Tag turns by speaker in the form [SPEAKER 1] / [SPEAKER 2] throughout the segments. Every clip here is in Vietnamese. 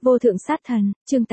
[SPEAKER 1] Vô thượng sát thần, chương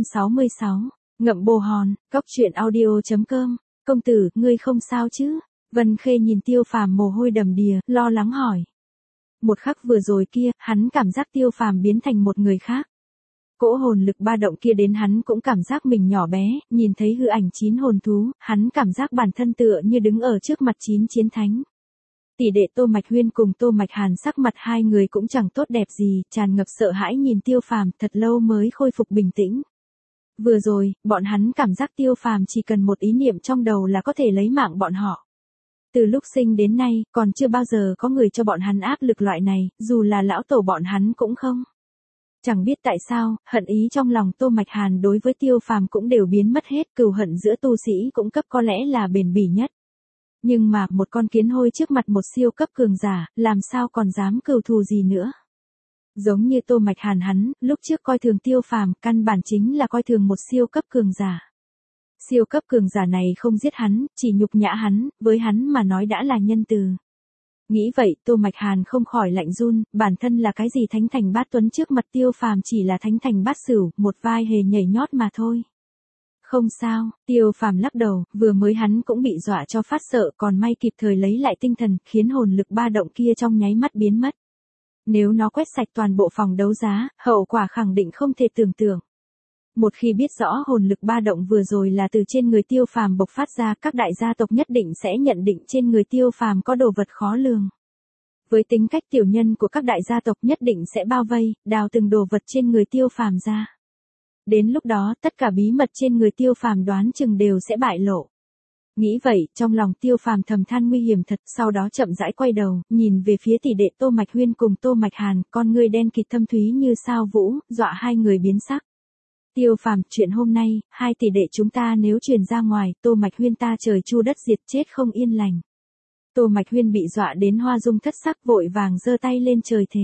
[SPEAKER 1] 866, ngậm bồ hòn, cóc truyện audio.com, công tử, ngươi không sao chứ? Vân Khê nhìn Tiêu Phàm mồ hôi đầm đìa, lo lắng hỏi. Một khắc vừa rồi kia, hắn cảm giác Tiêu Phàm biến thành một người khác. Cỗ hồn lực ba động kia đến hắn cũng cảm giác mình nhỏ bé, nhìn thấy hư ảnh 9 hồn thú, hắn cảm giác bản thân tựa như đứng ở trước mặt 9 chiến thánh. Tỷ đệ Tô Mạch Huyên cùng Tô Mạch Hàn sắc mặt hai người cũng chẳng tốt đẹp gì, tràn ngập sợ hãi nhìn Tiêu Phàm, thật lâu mới khôi phục bình tĩnh. Vừa rồi, bọn hắn cảm giác Tiêu Phàm chỉ cần một ý niệm trong đầu là có thể lấy mạng bọn họ. Từ lúc sinh đến nay, còn chưa bao giờ có người cho bọn hắn áp lực loại này, dù là lão tổ bọn hắn cũng không. Chẳng biết tại sao, hận ý trong lòng Tô Mạch Hàn đối với Tiêu Phàm cũng đều biến mất hết, cừu hận giữa tu sĩ cũng cấp có lẽ là bền bỉ nhất. Nhưng mà, một con kiến hôi trước mặt một siêu cấp cường giả, làm sao còn dám cừu thù gì nữa. Giống như Tô Mạch Hàn hắn, lúc trước coi thường Tiêu Phàm, căn bản chính là coi thường một siêu cấp cường giả. Siêu cấp cường giả này không giết hắn, chỉ nhục nhã hắn, với hắn mà nói đã là nhân từ. Nghĩ vậy, Tô Mạch Hàn không khỏi lạnh run, bản thân là cái gì thánh thành bát tuấn trước mặt Tiêu Phàm chỉ là thánh thành bát sửu, một vai hề nhảy nhót mà thôi. Không sao, Tiêu Phàm lắc đầu, vừa mới hắn cũng bị dọa cho phát sợ, còn may kịp thời lấy lại tinh thần, khiến hồn lực ba động kia trong nháy mắt biến mất. Nếu nó quét sạch toàn bộ phòng đấu giá, hậu quả khẳng định không thể tưởng tượng. Một khi biết rõ hồn lực ba động vừa rồi là từ trên người Tiêu Phàm bộc phát ra, các đại gia tộc nhất định sẽ nhận định trên người Tiêu Phàm có đồ vật khó lường. Với tính cách tiểu nhân của các đại gia tộc nhất định sẽ bao vây, đào từng đồ vật trên người Tiêu Phàm ra. Đến lúc đó, tất cả bí mật trên người Tiêu Phàm đoán chừng đều sẽ bại lộ. Nghĩ vậy, trong lòng Tiêu Phàm thầm than nguy hiểm thật, sau đó chậm rãi quay đầu, nhìn về phía tỷ đệ Tô Mạch Huyên cùng Tô Mạch Hàn, con ngươi đen kịt thâm thúy như sao vũ, dọa hai người biến sắc. Tiêu Phàm, chuyện hôm nay, hai tỷ đệ chúng ta nếu truyền ra ngoài, Tô Mạch Huyên ta trời chu đất diệt chết không yên lành. Tô Mạch Huyên bị dọa đến hoa dung thất sắc, vội vàng giơ tay lên trời thề.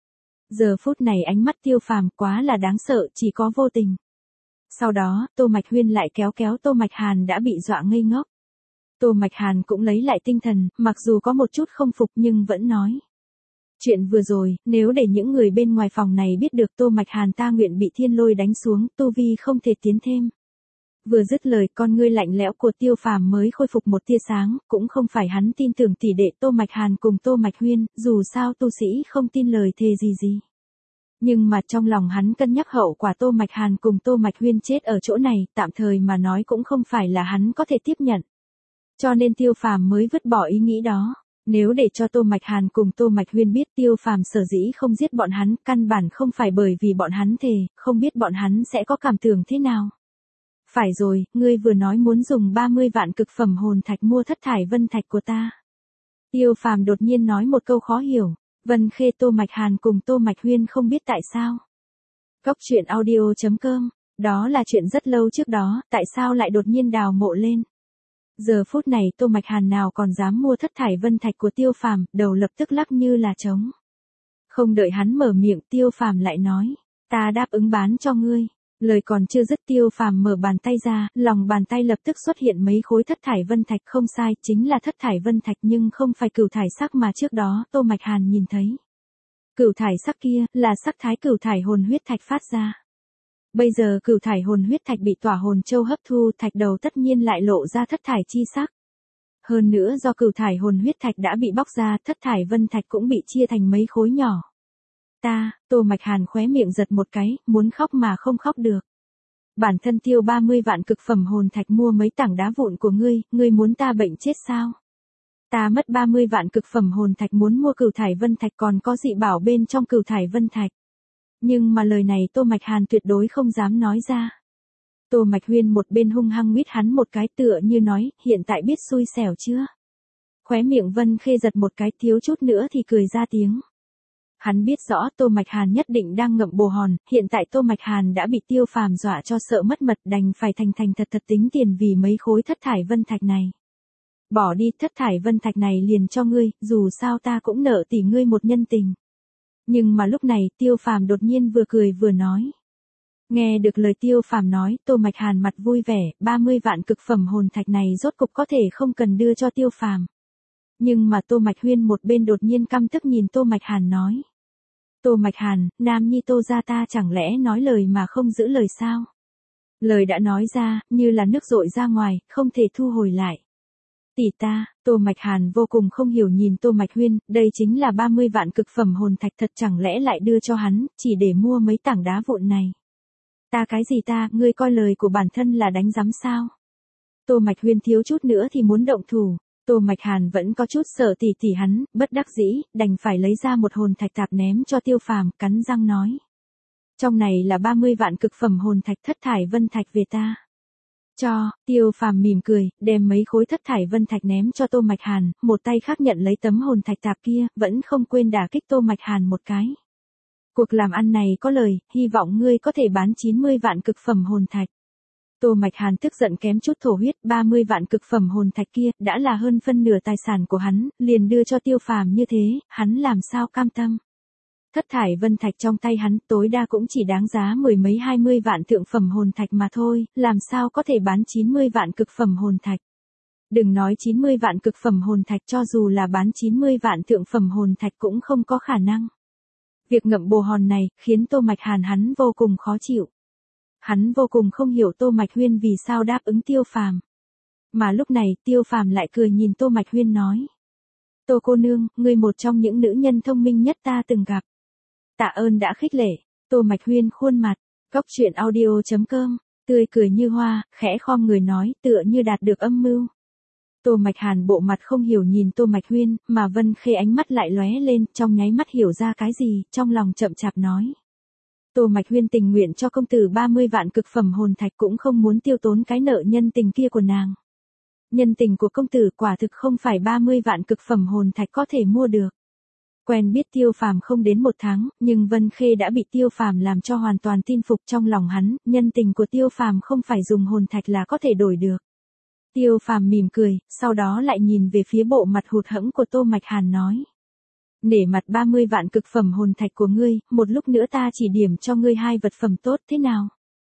[SPEAKER 1] Giờ phút này ánh mắt Tiêu Phàm quá là đáng sợ, chỉ có vô tình. Sau đó, Tô Mạch Huyên lại kéo Tô Mạch Hàn đã bị dọa ngây ngốc. Tô Mạch Hàn cũng lấy lại tinh thần, mặc dù có một chút không phục nhưng vẫn nói. Chuyện vừa rồi, nếu để những người bên ngoài phòng này biết được Tô Mạch Hàn ta nguyện bị thiên lôi đánh xuống, tu vi không thể tiến thêm. Vừa dứt lời, con ngươi lạnh lẽo của Tiêu Phàm mới khôi phục một tia sáng, cũng không phải hắn tin tưởng tỷ đệ Tô Mạch Hàn cùng Tô Mạch Huyên, dù sao tu sĩ không tin lời thề gì. Nhưng mà trong lòng hắn cân nhắc hậu quả Tô Mạch Hàn cùng Tô Mạch Huyên chết ở chỗ này, tạm thời mà nói cũng không phải là hắn có thể tiếp nhận. Cho nên Tiêu Phàm mới vứt bỏ ý nghĩ đó. Nếu để cho Tô Mạch Hàn cùng Tô Mạch Huyên biết Tiêu Phàm sở dĩ không giết bọn hắn, căn bản không phải bởi vì bọn hắn thề, không biết bọn hắn sẽ có cảm tưởng thế nào. Phải rồi, ngươi vừa nói muốn dùng 30 vạn cực phẩm hồn thạch mua thất thải vân thạch của ta. Tiêu Phàm đột nhiên nói một câu khó hiểu. Vân Khê, Tô Mạch Hàn cùng Tô Mạch Huyên không biết tại sao. Cóc truyện audio.com, đó là chuyện rất lâu trước đó, tại sao lại đột nhiên đào mộ lên. Giờ phút này Tô Mạch Hàn nào còn dám mua thất thải vân thạch của Tiêu Phàm, đầu lập tức lắc như là trống. Không đợi hắn mở miệng, Tiêu Phàm lại nói, ta đáp ứng bán cho ngươi. Lời còn chưa dứt, Tiêu Phàm mở bàn tay ra, lòng bàn tay lập tức xuất hiện mấy khối thất thải vân thạch, không sai, chính là thất thải vân thạch nhưng không phải cửu thải sắc mà trước đó Tô Mạch Hàn nhìn thấy. Cửu thải sắc kia, là sắc thái cửu thải hồn huyết thạch phát ra. Bây giờ cửu thải hồn huyết thạch bị tỏa hồn châu hấp thu, thạch đầu tất nhiên lại lộ ra thất thải chi sắc. Hơn nữa do cửu thải hồn huyết thạch đã bị bóc ra, thất thải vân thạch cũng bị chia thành mấy khối nhỏ. Tô Mạch Hàn khóe miệng giật một cái, muốn khóc mà không khóc được. Bản thân tiêu 30 vạn cực phẩm hồn thạch mua mấy tảng đá vụn của ngươi muốn ta bệnh chết sao? Ta mất 30 vạn cực phẩm hồn thạch muốn mua cửu thải vân thạch, còn có dị bảo bên trong cửu thải vân thạch. Nhưng mà lời này Tô Mạch Hàn tuyệt đối không dám nói ra. Tô Mạch Huyên một bên hung hăng mít hắn một cái, tựa như nói, hiện tại biết xui xẻo chưa? Khóe miệng Vân Khê giật một cái, thiếu chút nữa thì cười ra tiếng. Hắn biết rõ Tô Mạch Hàn nhất định đang ngậm bồ hòn, hiện tại Tô Mạch Hàn đã bị Tiêu Phàm dọa cho sợ mất mật, đành phải thành thật tính tiền vì mấy khối thất thải vân thạch này. Bỏ đi, thất thải vân thạch này liền cho ngươi, dù sao ta cũng nợ tỷ ngươi một nhân tình. Nhưng mà lúc này Tiêu Phàm đột nhiên vừa cười vừa nói. Nghe được lời Tiêu Phàm nói, Tô Mạch Hàn mặt vui vẻ, 30 vạn cực phẩm hồn thạch này rốt cục có thể không cần đưa cho Tiêu Phàm. Nhưng mà Tô Mạch Huyên một bên đột nhiên căm tức nhìn Tô Mạch Hàn nói. Tô Mạch Hàn, Nam Nhi Tô gia ta chẳng lẽ nói lời mà không giữ lời sao? Lời đã nói ra, như là nước dội ra ngoài, không thể thu hồi lại. Tỷ ta, Tô Mạch Hàn vô cùng không hiểu nhìn Tô Mạch Huyên, đây chính là 30 vạn cực phẩm hồn thạch thật chẳng lẽ lại đưa cho hắn, chỉ để mua mấy tảng đá vụn này. Ta cái gì ta, ngươi coi lời của bản thân là đánh giám sao? Tô Mạch Huyên thiếu chút nữa thì muốn động thủ. Tô Mạch Hàn vẫn có chút sợ tỷ tỷ hắn, bất đắc dĩ, đành phải lấy ra một hồn thạch tạp ném cho Tiêu Phàm, cắn răng nói. Trong này là 30 vạn cực phẩm hồn thạch thất thải vân thạch về ta. Cho, Tiêu Phàm mỉm cười, đem mấy khối thất thải vân thạch ném cho Tô Mạch Hàn, một tay khác nhận lấy tấm hồn thạch tạp kia, vẫn không quên đả kích Tô Mạch Hàn một cái. Cuộc làm ăn này có lời, hy vọng ngươi có thể bán 90 vạn cực phẩm hồn thạch. Tô Mạch Hàn tức giận kém chút thổ huyết, 30 vạn cực phẩm hồn thạch kia, đã là hơn phân nửa tài sản của hắn, liền đưa cho Tiêu Phàm như thế, hắn làm sao cam tâm. Thất thải vân thạch trong tay hắn tối đa cũng chỉ đáng giá mười mấy 20 vạn thượng phẩm hồn thạch mà thôi, làm sao có thể bán 90 vạn cực phẩm hồn thạch. Đừng nói 90 vạn cực phẩm hồn thạch, cho dù là bán 90 vạn thượng phẩm hồn thạch cũng không có khả năng. Việc ngậm bồ hòn này, khiến Tô Mạch Hàn hắn vô cùng khó chịu. Hắn vô cùng không hiểu Tô Mạch Huyên vì sao đáp ứng Tiêu Phàm. Mà lúc này, Tiêu Phàm lại cười nhìn Tô Mạch Huyên nói. Tô cô nương, ngươi một trong những nữ nhân thông minh nhất ta từng gặp. Tạ ơn đã khích lệ. Tô Mạch Huyên khuôn mặt, cóc truyện audio.com, tươi cười như hoa, khẽ khom người nói, tựa như đạt được âm mưu. Tô Mạch Hàn bộ mặt không hiểu nhìn Tô Mạch Huyên, mà Vân Khê ánh mắt lại lóe lên, trong nháy mắt hiểu ra cái gì, trong lòng chậm chạp nói. Tô Mạch Huyên tình nguyện cho công tử 30 vạn cực phẩm hồn thạch cũng không muốn tiêu tốn cái nợ nhân tình kia của nàng. Nhân tình của công tử quả thực không phải 30 vạn cực phẩm hồn thạch có thể mua được. Quen biết Tiêu Phàm không đến một tháng, nhưng Vân Khê đã bị Tiêu Phàm làm cho hoàn toàn tin phục trong lòng hắn, nhân tình của Tiêu Phàm không phải dùng hồn thạch là có thể đổi được. Tiêu Phàm mỉm cười, sau đó lại nhìn về phía bộ mặt hụt hẫng của Tô Mạch Hàn nói. Nể mặt 30 vạn cực phẩm hồn thạch của ngươi, một lúc nữa ta chỉ điểm cho ngươi 2 vật phẩm tốt thế nào?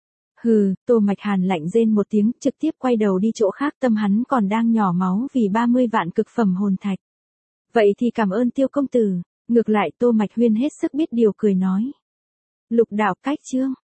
[SPEAKER 1] Hừ, Tô Mạch Hàn lạnh rên một tiếng, trực tiếp quay đầu đi chỗ khác, tâm hắn còn đang nhỏ máu vì 30 vạn cực phẩm hồn thạch. Vậy thì cảm ơn Tiêu công tử. Ngược lại Tô Mạch Huyên hết sức biết điều cười nói. Lục đạo cách chương.